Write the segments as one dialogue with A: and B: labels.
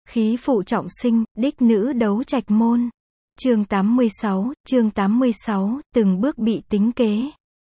A: Khí phụ trọng sinh, đích nữ đấu trạch môn. Chương 86, từng bước bị tính kế.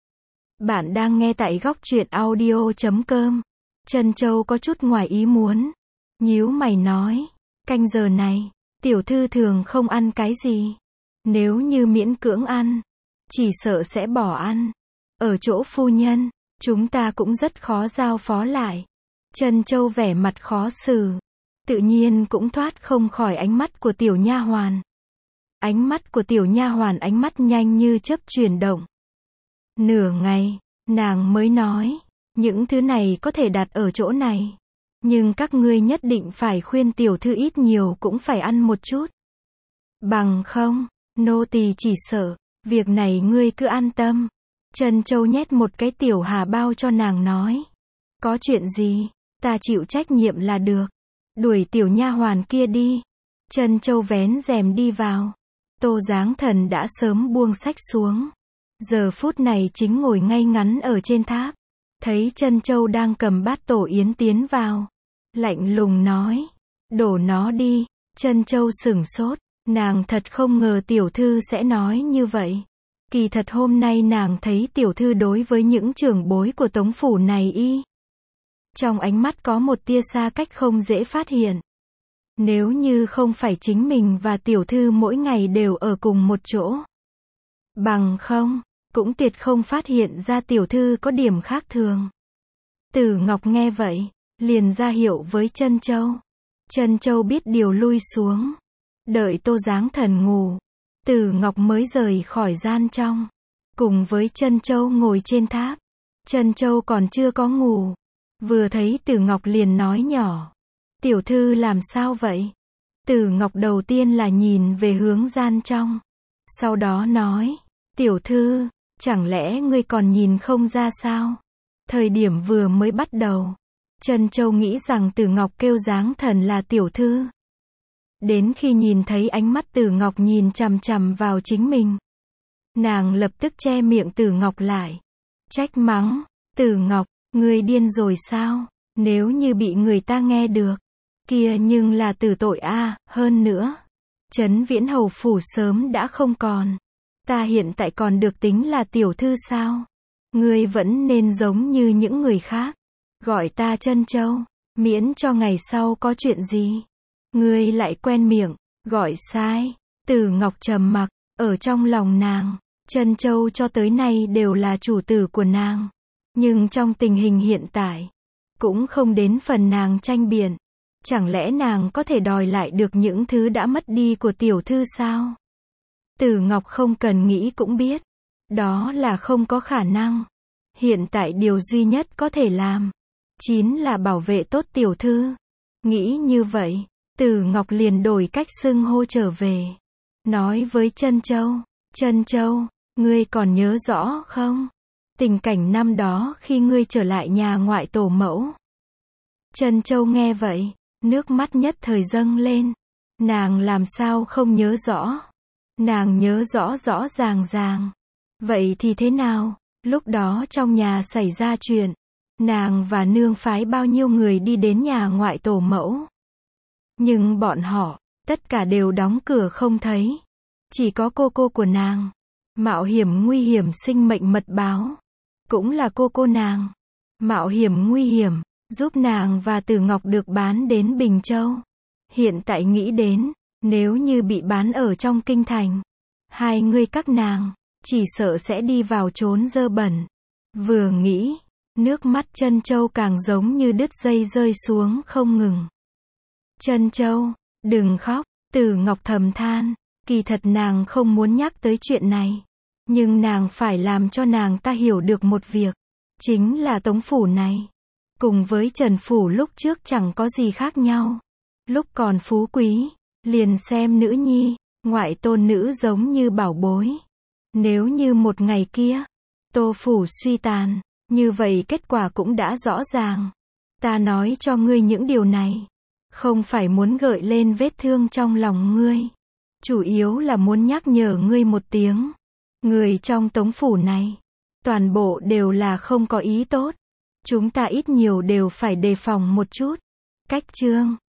A: Bạn đang nghe tại góc truyện audio.com. Trân Châu có chút ngoài ý muốn. Nhíu mày nói, canh giờ này, tiểu thư thường không ăn cái gì. Nếu như miễn cưỡng ăn, chỉ sợ sẽ bỏ ăn. Ở chỗ phu nhân, chúng ta cũng rất khó giao phó lại. Trân Châu vẻ mặt khó xử. Tự nhiên cũng thoát không khỏi ánh mắt của tiểu nha hoàn. Ánh mắt của tiểu nha hoàn ánh mắt nhanh như chớp chuyển động. Nửa ngày, nàng mới nói, những thứ này có thể đặt ở chỗ này. Nhưng các ngươi nhất định phải khuyên tiểu thư ít nhiều cũng phải ăn một chút. Bằng không, nô tỳ chỉ sợ, việc này ngươi cứ an tâm. Trân Châu nhét một cái tiểu hà bao cho nàng nói. Có chuyện gì, ta chịu trách nhiệm là được. Đuổi tiểu nha hoàn kia đi. Trân Châu vén rèm đi vào. Tô Giáng Thần đã sớm buông sách xuống. Giờ phút này chính ngồi ngay ngắn ở trên tháp. Thấy Trân Châu đang cầm bát tổ yến tiến vào. Lạnh lùng nói. Đổ nó đi. Trân Châu sửng sốt. Nàng thật không ngờ tiểu thư sẽ nói như vậy. Kỳ thật hôm nay nàng thấy tiểu thư đối với những trưởng bối của tống phủ này trong ánh mắt có một tia xa cách không dễ phát hiện. Nếu như không phải chính mình và tiểu thư mỗi ngày đều ở cùng một chỗ. Bằng không, cũng tuyệt không phát hiện ra tiểu thư có điểm khác thường. Tử Ngọc nghe vậy, liền ra hiệu với Trân Châu. Trân Châu biết điều lui xuống. Đợi Tô Giáng Thần ngủ, Tử Ngọc mới rời khỏi gian trong. Cùng với Trân Châu ngồi trên tháp. Trân Châu còn chưa có ngủ. Vừa thấy Tử Ngọc liền nói nhỏ. Tiểu thư làm sao vậy? Tử Ngọc đầu tiên là nhìn về hướng gian trong. Sau đó nói. Tiểu thư, chẳng lẽ ngươi còn nhìn không ra sao? Thời điểm vừa mới bắt đầu. Trân Châu nghĩ rằng Tử Ngọc kêu Giáng Thần là tiểu thư. Đến khi nhìn thấy ánh mắt Tử Ngọc nhìn chằm chằm vào chính mình. Nàng lập tức che miệng Tử Ngọc lại. Trách mắng. Tử Ngọc, ngươi điên rồi sao? Nếu như bị người ta nghe được. Kia nhưng là tử tội a. Hơn nữa. Trấn Viễn Hầu phủ sớm đã không còn. Ta hiện tại còn được tính là tiểu thư sao? Ngươi vẫn nên giống như những người khác. Gọi ta Trân Châu. Miễn cho ngày sau có chuyện gì. Ngươi lại quen miệng. Gọi sai. Tử Ngọc trầm mặc. Ở trong lòng nàng. Trân Châu cho tới nay đều là chủ tử của nàng. Nhưng trong tình hình hiện tại. Cũng không đến phần nàng tranh biện. Chẳng lẽ nàng có thể đòi lại được những thứ đã mất đi của tiểu thư sao? Tử Ngọc không cần nghĩ cũng biết. Đó là không có khả năng. Hiện tại điều duy nhất có thể làm. Chính là bảo vệ tốt tiểu thư. Nghĩ như vậy. Tử Ngọc liền đổi cách xưng hô trở về. Nói với Trân Châu. Trân Châu, ngươi còn nhớ rõ không? Tình cảnh năm đó khi ngươi trở lại nhà ngoại tổ mẫu. Trân Châu nghe vậy. Nước mắt nhất thời dâng lên. Nàng làm sao không nhớ rõ. Nàng nhớ rõ rõ ràng ràng. Vậy thì thế nào? Lúc đó trong nhà xảy ra chuyện. Nàng và nương phái bao nhiêu người đi đến nhà ngoại tổ mẫu. Nhưng bọn họ, tất cả đều đóng cửa không thấy. Chỉ có cô của nàng. Mạo hiểm nguy hiểm sinh mệnh mật báo. Cũng là cô nàng. Mạo hiểm nguy hiểm. Giúp nàng và Tử Ngọc được bán đến Bình Châu. Hiện tại nghĩ đến, nếu như bị bán ở trong kinh thành. Hai người các nàng, chỉ sợ sẽ đi vào chốn dơ bẩn. Vừa nghĩ, nước mắt Trân Châu càng giống như đứt dây rơi xuống không ngừng. Trân Châu, đừng khóc, Tử Ngọc thầm than. Kỳ thật nàng không muốn nhắc tới chuyện này. Nhưng nàng phải làm cho nàng ta hiểu được một việc. Chính là tống phủ này. Cùng với Trần phủ lúc trước chẳng có gì khác nhau. Lúc còn phú quý, liền xem nữ nhi, ngoại tôn nữ giống như bảo bối. Nếu như một ngày kia, Tô phủ suy tàn, như vậy kết quả cũng đã rõ ràng. Ta nói cho ngươi những điều này, không phải muốn gợi lên vết thương trong lòng ngươi. Chủ yếu là muốn nhắc nhở ngươi một tiếng. Người trong tống phủ này, toàn bộ đều là không có ý tốt. Chúng ta ít nhiều đều phải đề phòng một chút. Cách chương